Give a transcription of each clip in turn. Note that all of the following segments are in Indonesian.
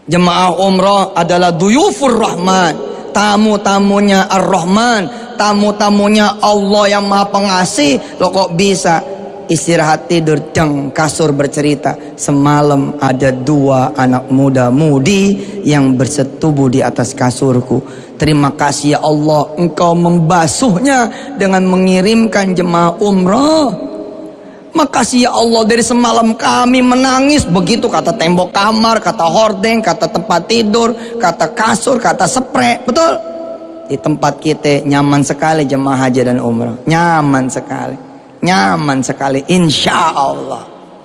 Jemaah umrah adalah duyufur rahman, tamu-tamunya ar-Rahman, tamu-tamunya Allah yang maha pengasih. Lo kok bisa istirahat tidur, deng, kasur bercerita, semalam ada 2 anak muda-mudi yang bersetubuh di atas kasurku. Terima kasih ya Allah, engkau membasuhnya dengan mengirimkan jemaah umrah. Makasih ya Allah, dari semalam kami menangis. Begitu kata tembok kamar, kata hordeng, kata tempat tidur, kata kasur, kata spray. Betul? Di tempat kita nyaman sekali jemaah haji dan umrah. Nyaman sekali. Nyaman sekali, insya Allah.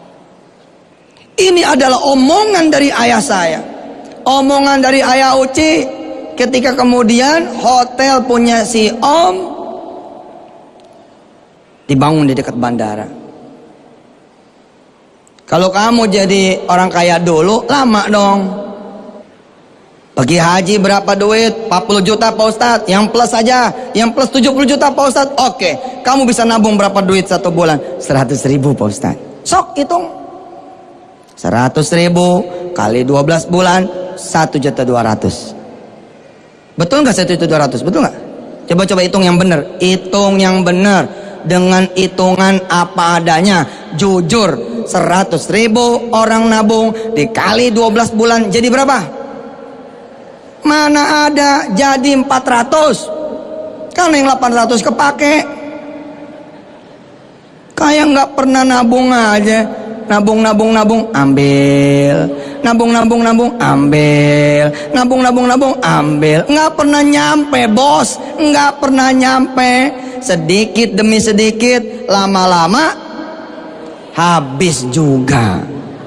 Ini adalah omongan dari ayah saya, omongan dari ayah Uci. Ketika kemudian hotel punya si Om dibangun di dekat bandara. Kalau kamu jadi orang kaya dulu, lama dong. Pergi haji berapa duit? 40 juta Pak Ustadz. Yang plus aja, yang plus 70 juta Pak Ustadz. Oke, kamu bisa nabung berapa duit 1 bulan? 100.000 Pak Ustadz. Sok hitung. 100.000 kali 12 bulan, 1.200.000. Betul nggak 1.200.000? Betul nggak? Coba hitung yang benar. Hitung yang benar dengan hitungan apa adanya. Jujur, 100.000 orang nabung dikali 12 bulan jadi berapa? Mana ada jadi 400. Kan yang 800 kepake. Kayak nggak pernah nabung aja. Nabung, ambil. Nabung, ambil. Nabung, ambil. Nggak pernah nyampe, bos. Nggak pernah nyampe. Sedikit demi sedikit, lama-lama habis juga.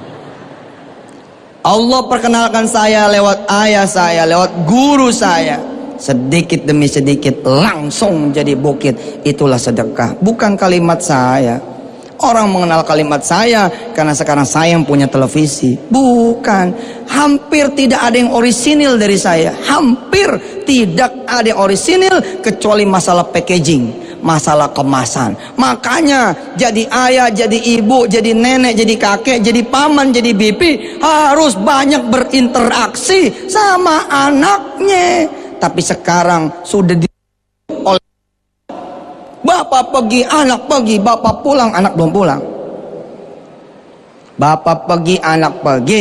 Allah perkenalkan saya lewat ayah saya, lewat guru saya. Sedikit demi sedikit langsung jadi bukit. Itulah sedekah, bukan kalimat saya. Orang mengenal kalimat saya karena sekarang saya yang punya televisi. Bukan. Hampir tidak ada yang orisinil dari saya. Hampir tidak ada yang orisinil kecuali masalah packaging, masalah kemasan. Makanya jadi ayah, jadi ibu, jadi nenek, jadi kakek, jadi paman, jadi bibi harus banyak berinteraksi sama anaknya. Tapi sekarang sudah oleh bapak pergi, anak pergi, bapak pulang, anak belum pulang. Bapak pergi, anak pergi,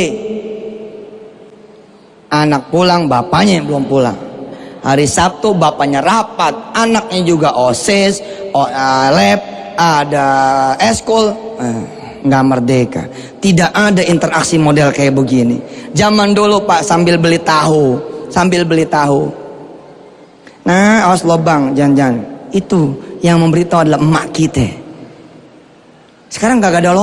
anak pulang, bapaknya yang belum pulang. Hari Sabtu bapaknya rapat, anaknya juga OSIS, lab, ada eskul, nggak merdeka. Tidak ada interaksi model kayak begini. Zaman dulu Pak, sambil beli tahu. Nah, awas lobang, jangan. Itu yang memberitahu adalah emak kita. Sekarang kagak ada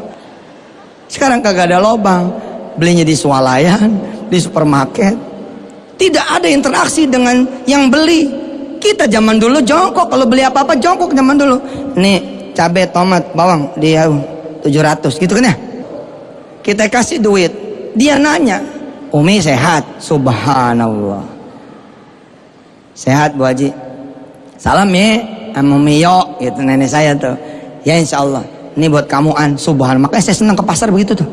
lobang. Belinya di swalayan, di supermarket. Tidak ada interaksi dengan yang beli. Kita zaman dulu jongkok, kalau beli apa-apa jongkok zaman dulu. Nih, cabai, tomat, bawang, dia 700 gitu kan ya. Kita kasih duit. Dia nanya, "Umi sehat?" Subhanallah. "Sehat Bu Haji." "Salam ya sama Umi Yo," gitu nenek saya tuh. "Ya insya Allah, ini buat kamu An." Subhanallah. Makanya saya senang ke pasar begitu tuh.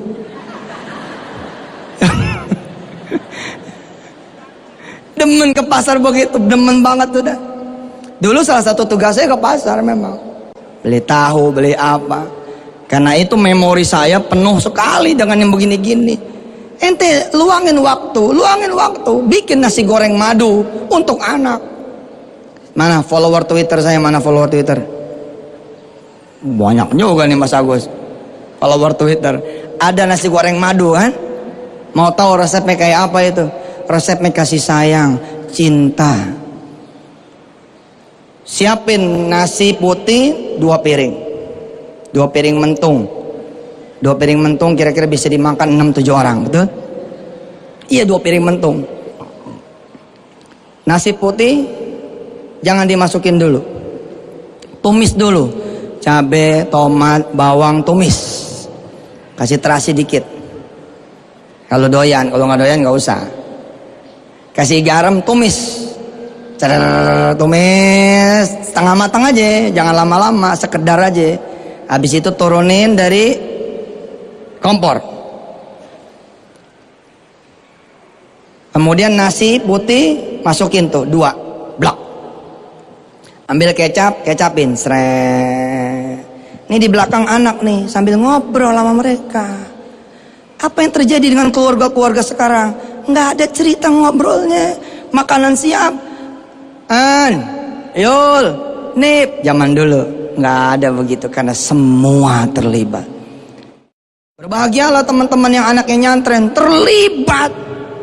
Demen ke pasar begitu, demen banget tuh dah. Dulu salah satu tugas saya ke pasar memang. Beli tahu, beli apa. Karena itu memori saya penuh sekali dengan yang begini-gini. Ente luangin waktu, bikin nasi goreng madu untuk anak. Mana follower Twitter saya, mana follower Twitter? Banyak juga nih Mas Agus. Follower Twitter. Ada nasi goreng madu kan? Mau tahu resepnya kayak apa itu? Resepnya kasih sayang, cinta. Siapin nasi putih 2 piring. 2 piring mentung. 2 piring mentung kira-kira bisa dimakan 6-7 orang, betul? Iya, 2 piring mentung. Nasi putih jangan dimasukin dulu. Tumis dulu. Cabai, tomat, bawang, tumis. Kasih terasi dikit. Kalau doyan, kalau nggak doyan nggak usah. Kasih garam, tumis. Tumis setengah matang aja, jangan lama-lama, sekedar aja. Habis itu turunin dari kompor. Kemudian nasi putih masukin tuh 2 blok. Ambil kecap, kecapin, sret. Ini di belakang anak nih sambil ngobrol sama mereka. Apa yang terjadi dengan keluarga-keluarga sekarang? Nggak ada cerita ngobrolnya. Makanan siap. Yul, nip. Zaman dulu nggak ada begitu karena semua terlibat. Berbahagialah teman-teman yang anaknya nyantren, terlibat.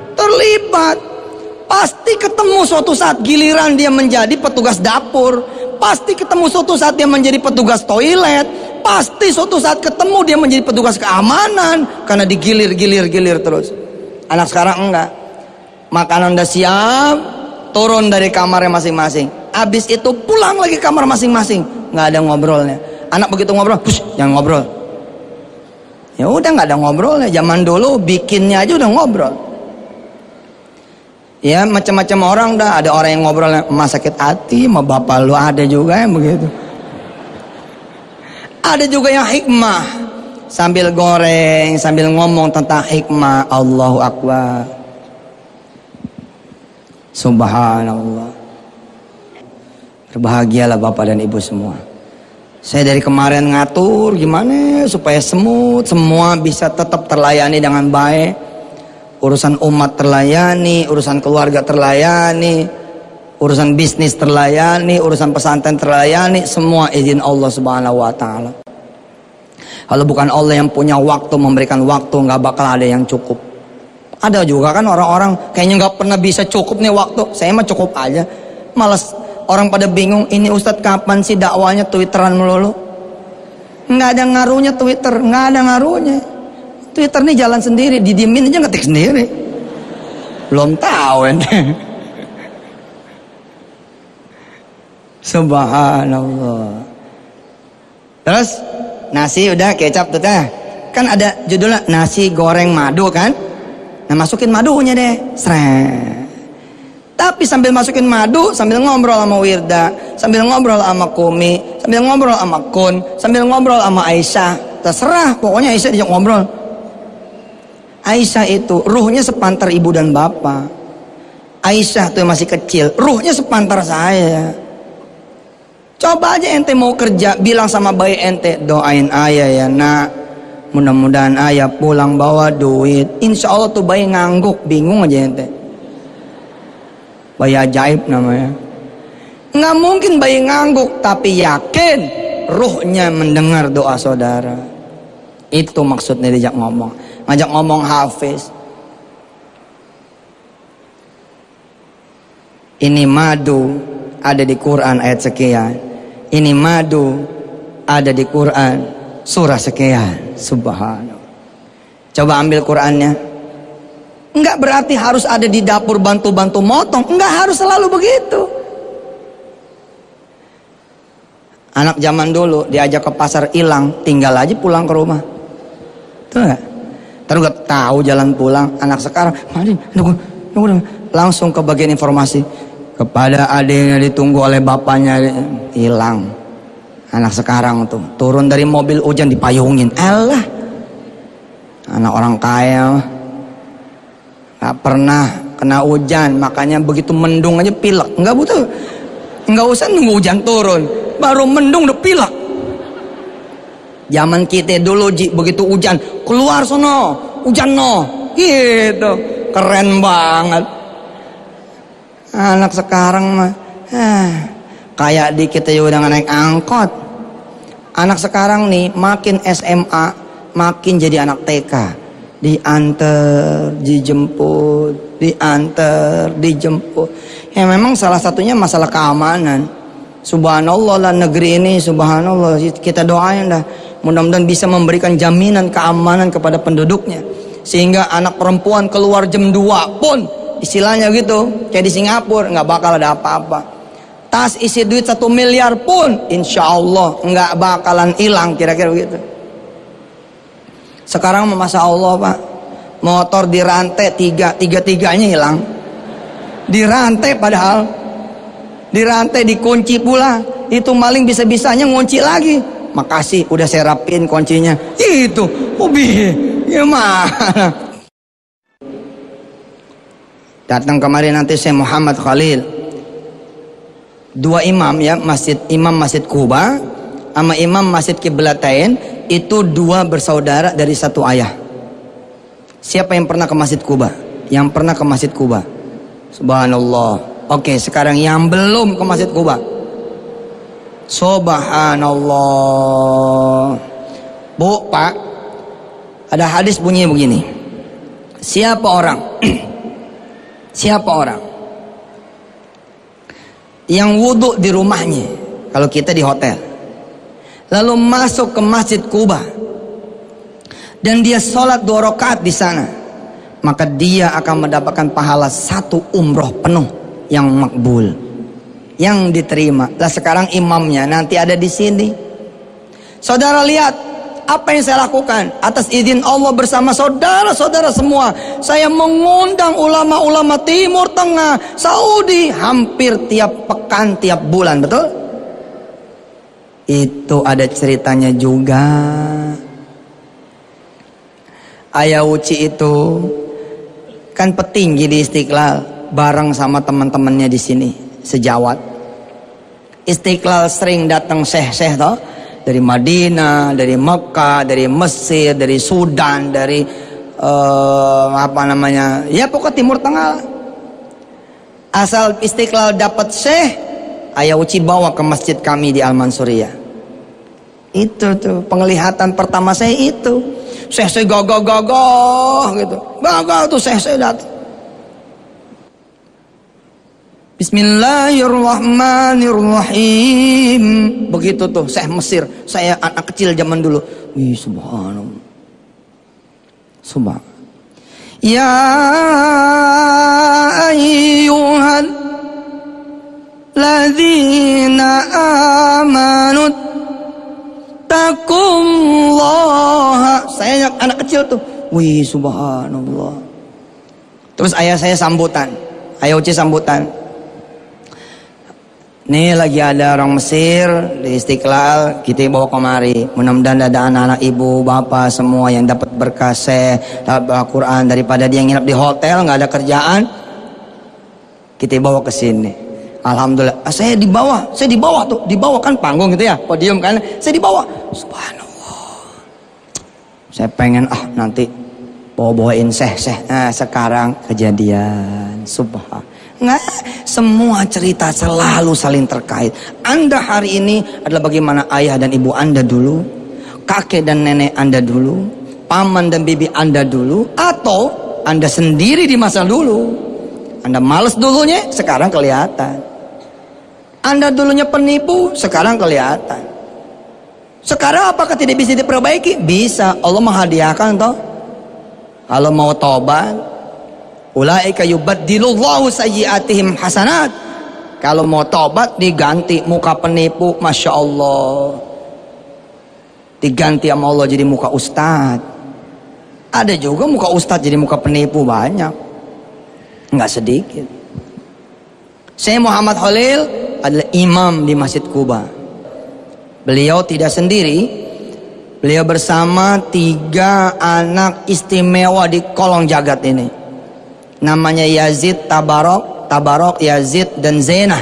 Pasti ketemu suatu saat giliran dia menjadi petugas dapur. Pasti ketemu suatu saat dia menjadi petugas toilet. Pasti suatu saat ketemu dia menjadi petugas keamanan. Karena digilir terus. Anak sekarang enggak. Makanan udah siap, turun dari kamarnya masing-masing. Habis itu pulang lagi kamar masing-masing. Nggak ada ngobrolnya. Anak begitu ngobrol, jangan ngobrol. Ya udah nggak ada ngobrolnya. Zaman dulu bikinnya aja udah ngobrol. Ya macam-macam orang dah. Ada orang yang ngobrol, emak sakit hati sama bapak lu, ada juga yang begitu. Ada juga yang hikmah, sambil goreng, sambil ngomong tentang hikmah. Allahu Akbar, Subhanallah. Berbahagialah bapak dan ibu semua. Saya dari kemarin ngatur gimana supaya semua bisa tetap terlayani dengan baik. Urusan umat terlayani, urusan keluarga terlayani, urusan bisnis terlayani, urusan pesantren terlayani, semua izin Allah Subhanahu wa taala. Kalau bukan Allah yang punya waktu, memberikan waktu, nggak bakal ada yang cukup. Ada juga kan orang-orang kayaknya nggak pernah bisa cukup nih waktu. Saya mah cukup aja. Malas, orang pada bingung, ini Ustadz kapan sih dakwanya Twitteran melulu? Nggak ada ngaruhnya Twitter, nggak ada ngaruhnya. Twitter nih jalan sendiri, didiemin aja ngetik sendiri. Belum tahu ente. Subhanallah. Terus nasi udah, kecap tuh teh. Kan ada judulnya nasi goreng madu kan? Nah masukin madunya deh. Sret. Tapi sambil masukin madu, sambil ngobrol sama Wirda, sambil ngobrol sama Kumi, sambil ngobrol sama Kun, sambil ngobrol sama Aisyah. Terserah, pokoknya Aisyah diajak ngobrol. Aisyah itu ruhnya sepantar ibu dan bapak. Aisyah tuh masih kecil, ruhnya sepantar saya. Coba aja ente mau kerja, bilang sama bayi ente, doain ayah ya nak, mudah-mudahan ayah pulang bawa duit. Insya Allah tuh bayi ngangguk, bingung aja ente. Bayi ajaib namanya. Nggak mungkin bayi ngangguk, tapi yakin ruhnya mendengar doa saudara. Itu maksudnya diajak ngomong. Ngajak ngomong hafiz. Ini madu ada di Quran ayat sekian. Ini madu ada di Quran surah sekian. Subhanallah. Coba ambil Qurannya. Enggak berarti harus ada di dapur bantu-bantu motong. Enggak harus selalu begitu. Anak zaman dulu diajak ke pasar hilang, tinggal aja pulang ke rumah. Tuh enggak? Terus gak tahu jalan pulang. Anak sekarang, nunggu, langsung ke bagian informasi. Kepada adiknya ditunggu oleh bapaknya, hilang. Anak sekarang tuh turun dari mobil hujan dipayungin. Alah, anak orang kaya gak pernah kena hujan, makanya begitu mendung aja pilek. Nggak usah nunggu hujan turun, baru mendung udah pilek. Zaman kita dulu begitu hujan keluar sono, hujan no, gitu, keren banget. Anak sekarang mah, kayak dikit aja udah naik angkot. Anak sekarang nih makin SMA, makin jadi anak TK. Diantar, dijemput, diantar, dijemput. Ya memang salah satunya masalah keamanan. Subhanallah lah negeri ini, subhanallah, kita doain dah. Mudah-mudahan bisa memberikan jaminan keamanan kepada penduduknya. Sehingga anak perempuan keluar jam 2 pun, istilahnya gitu, kayak di Singapura, nggak bakal ada apa-apa. Tas isi duit 1 miliar pun, insya Allah nggak bakalan hilang, kira-kira begitu. Sekarang Masya Allah Pak, motor dirantai tiga-tiganya hilang. Dirantai padahal, dirantai dikunci pula. Itu maling bisa-bisanya ngunci lagi. Makasih udah saya rapiin kuncinya. Itu, gimana? Datang kemarin nanti Syekh Muhammad Khalil. Dua imam ya, imam Masjid Kuba sama imam Masjid Qiblatain, itu dua bersaudara dari satu ayah. Siapa yang pernah ke Masjid Kuba? Yang pernah ke Masjid Kuba? Subhanallah. Oke, sekarang yang belum ke Masjid Kuba. Subhanallah. Bu, Pak, ada hadis bunyinya begini. Siapa orang yang wudhu di rumahnya, kalau kita di hotel, lalu masuk ke Masjid Kuba dan dia sholat 2 rakaat di sana, maka dia akan mendapatkan pahala 1 umroh penuh yang makbul, yang diterima. Lah sekarang imamnya nanti ada di sini. Saudara lihat apa yang saya lakukan atas izin Allah bersama saudara-saudara semua. Saya mengundang ulama-ulama Timur Tengah, Saudi, hampir tiap pekan, tiap bulan, betul? Itu ada ceritanya juga. Ayah Uci itu kan petinggi di Istiqlal, bareng sama teman-temannya di sini sejawat. Istiqlal sering datang syekh-syekh toh, dari Madinah, dari Mekah, dari Mesir, dari Sudan, dari ya pokoknya Timur Tengah. Asal Istiqlal dapat syekh, Ayah Uci bawa ke masjid kami di Al-Mansuriyah. Itu tuh penglihatan pertama saya itu. Syekh gagah gitu. Gagah tuh syekh datang. Bismillahirrahmanirrahim. Begitu tuh Syekh Mesir. Saya anak kecil zaman dulu. Wih, subhanallah. Subhan. Ya ayyuhal ladzina amanu taqullaha. Saya anak kecil tuh. Wih, subhanallah. Terus ayah saya sambutan. Ayah Uci sambutan. Nih lagi ada orang Mesir di Istiqlal, kita bawa kemari. Mudah-mudahan ada anak-anak ibu, bapak semua yang dapat berkah dapat Al-Quran, daripada dia nginep di hotel nggak ada kerjaan. Kita bawa ke sini. Alhamdulillah. Saya di bawah tuh, di bawah kan panggung gitu ya, podium kan. Saya di bawah. Subhanallah. Saya pengen nanti bawa-bawain syekh. Nah, sekarang kejadian. Subhanallah. Nggak, semua cerita selalu saling terkait. Anda hari ini adalah bagaimana ayah dan ibu Anda dulu, kakek dan nenek Anda dulu, paman dan bibi Anda dulu, atau Anda sendiri di masa dulu. Anda males dulunya, sekarang kelihatan. Anda dulunya penipu, sekarang kelihatan. Sekarang apakah tidak bisa diperbaiki? Bisa. Allah menghadiahkan toh. Kalau mau tobat, ulaika yubaddilullahu sayyiatihim hasanat. Kalau mau tobat diganti muka penipu, masya Allah, diganti sama Allah jadi muka ustad. Ada juga muka ustad jadi muka penipu, banyak, nggak sedikit. Saya Muhammad Khalil adalah imam di Masjid Kuba. Beliau tidak sendiri, beliau bersama 3 anak istimewa di kolong jagat ini. Namanya Yazid, Tabarok, Yazid dan Zainah.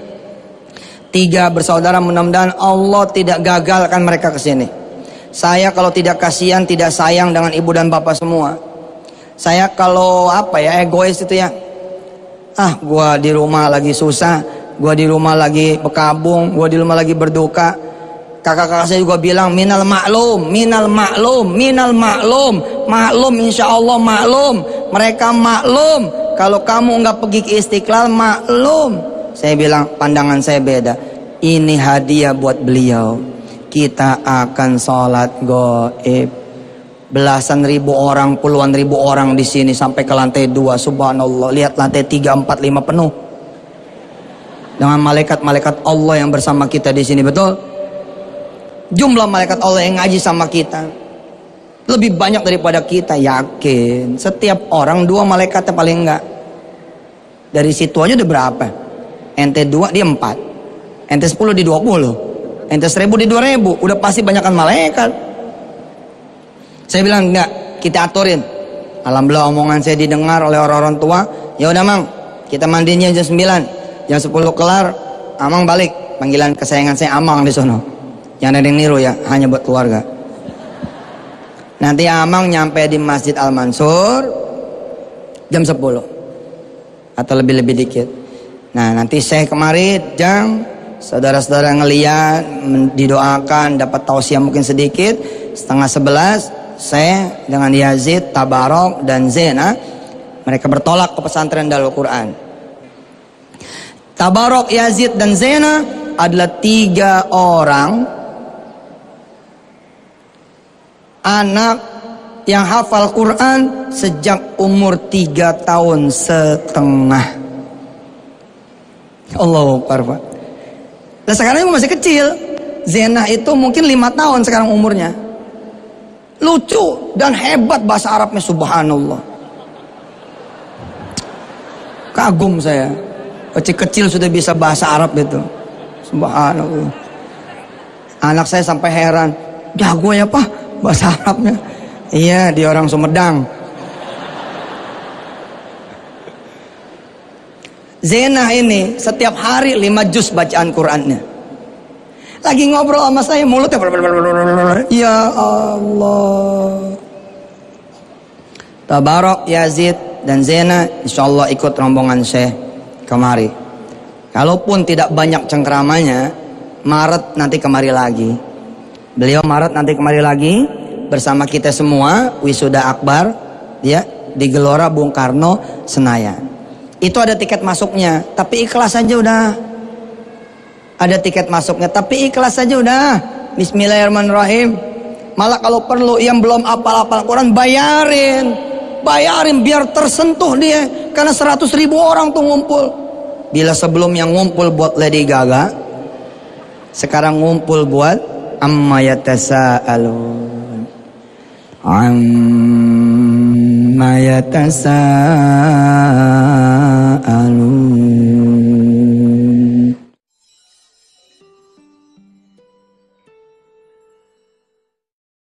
3 bersaudara, mudah-mudahan Allah tidak gagalkan mereka ke sini. Saya kalau tidak kasihan, tidak sayang dengan ibu dan bapak semua. Saya kalau egois itu ya. Gua di rumah lagi susah, gua di rumah lagi berkabung, gua di rumah lagi berduka. Kakak-kakak saya juga bilang minal maklum, maklum insya Allah maklum. Mereka maklum. Kalau kamu nggak pergi ke Istiqlal, maklum. Saya bilang pandangan saya beda. Ini hadiah buat beliau. Kita akan sholat gaib. Belasan ribu orang, puluhan ribu orang di sini sampai ke lantai 2. Subhanallah. Lihat lantai 3, 4, 5 penuh. Dengan malaikat-malaikat Allah yang bersama kita di sini, betul? Jumlah malaikat Allah yang ngaji sama kita lebih banyak daripada kita, yakin. Setiap orang 2 malaikatnya paling enggak. Dari situ aja udah berapa? Ente 2 dia 4, ente 10 di 20, ente 1000 di 2000, udah pasti banyakan malaikat. Saya bilang enggak, kita aturin. Alhamdulillah omongan saya didengar oleh orang-orang tua. Ya udah Mang, kita mandinya jam 9, jam 10 kelar, Amang balik. Panggilan kesayangan saya Amang di sono. Jangan ada yang niru ya, hanya buat keluarga. Nanti Amang nyampe di Masjid Al-Mansur jam 10 atau lebih-lebih dikit. Nah nanti saya kemari jam, saudara-saudara ngeliat, didoakan, dapat tausiah mungkin sedikit. Setengah 11 saya dengan Yazid, Tabarok dan Zena, mereka bertolak ke pesantren Darul Quran. Tabarok, Yazid dan Zena adalah 3 orang anak yang hafal Quran sejak umur 3 tahun setengah. Allahu Akbar. Dan sekarang masih kecil. Zena itu mungkin 5 tahun sekarang umurnya. Lucu dan hebat bahasa Arabnya, subhanallah. Kagum saya. Kecil-kecil sudah bisa bahasa Arab itu. Subhanallah. Anak saya sampai heran. Jago ya Pak bahasa Arabnya. Iya, dia orang Sumedang. Zena ini setiap hari 5 juz bacaan Qurannya. Lagi ngobrol sama saya, mulutnya ya Allah. Tabarok, Yazid dan Zena insyaallah ikut rombongan Syekh kemari. Kalaupun tidak banyak cengkeramanya, Maret nanti kemari lagi. Beliau Maret nanti kemari lagi bersama kita semua, wisuda akbar ya di Gelora Bung Karno Senayan. Itu ada tiket masuknya, tapi ikhlas aja udah. Ada tiket masuknya, tapi ikhlas aja udah. Bismillahirrahmanirrahim. Malah kalau perlu yang belum hafal Quran bayarin biar tersentuh dia, karena 100.000 orang tuh ngumpul. Bila sebelum yang ngumpul buat Lady Gaga, sekarang ngumpul buat amma yatasaalun. Amma yatasaalun.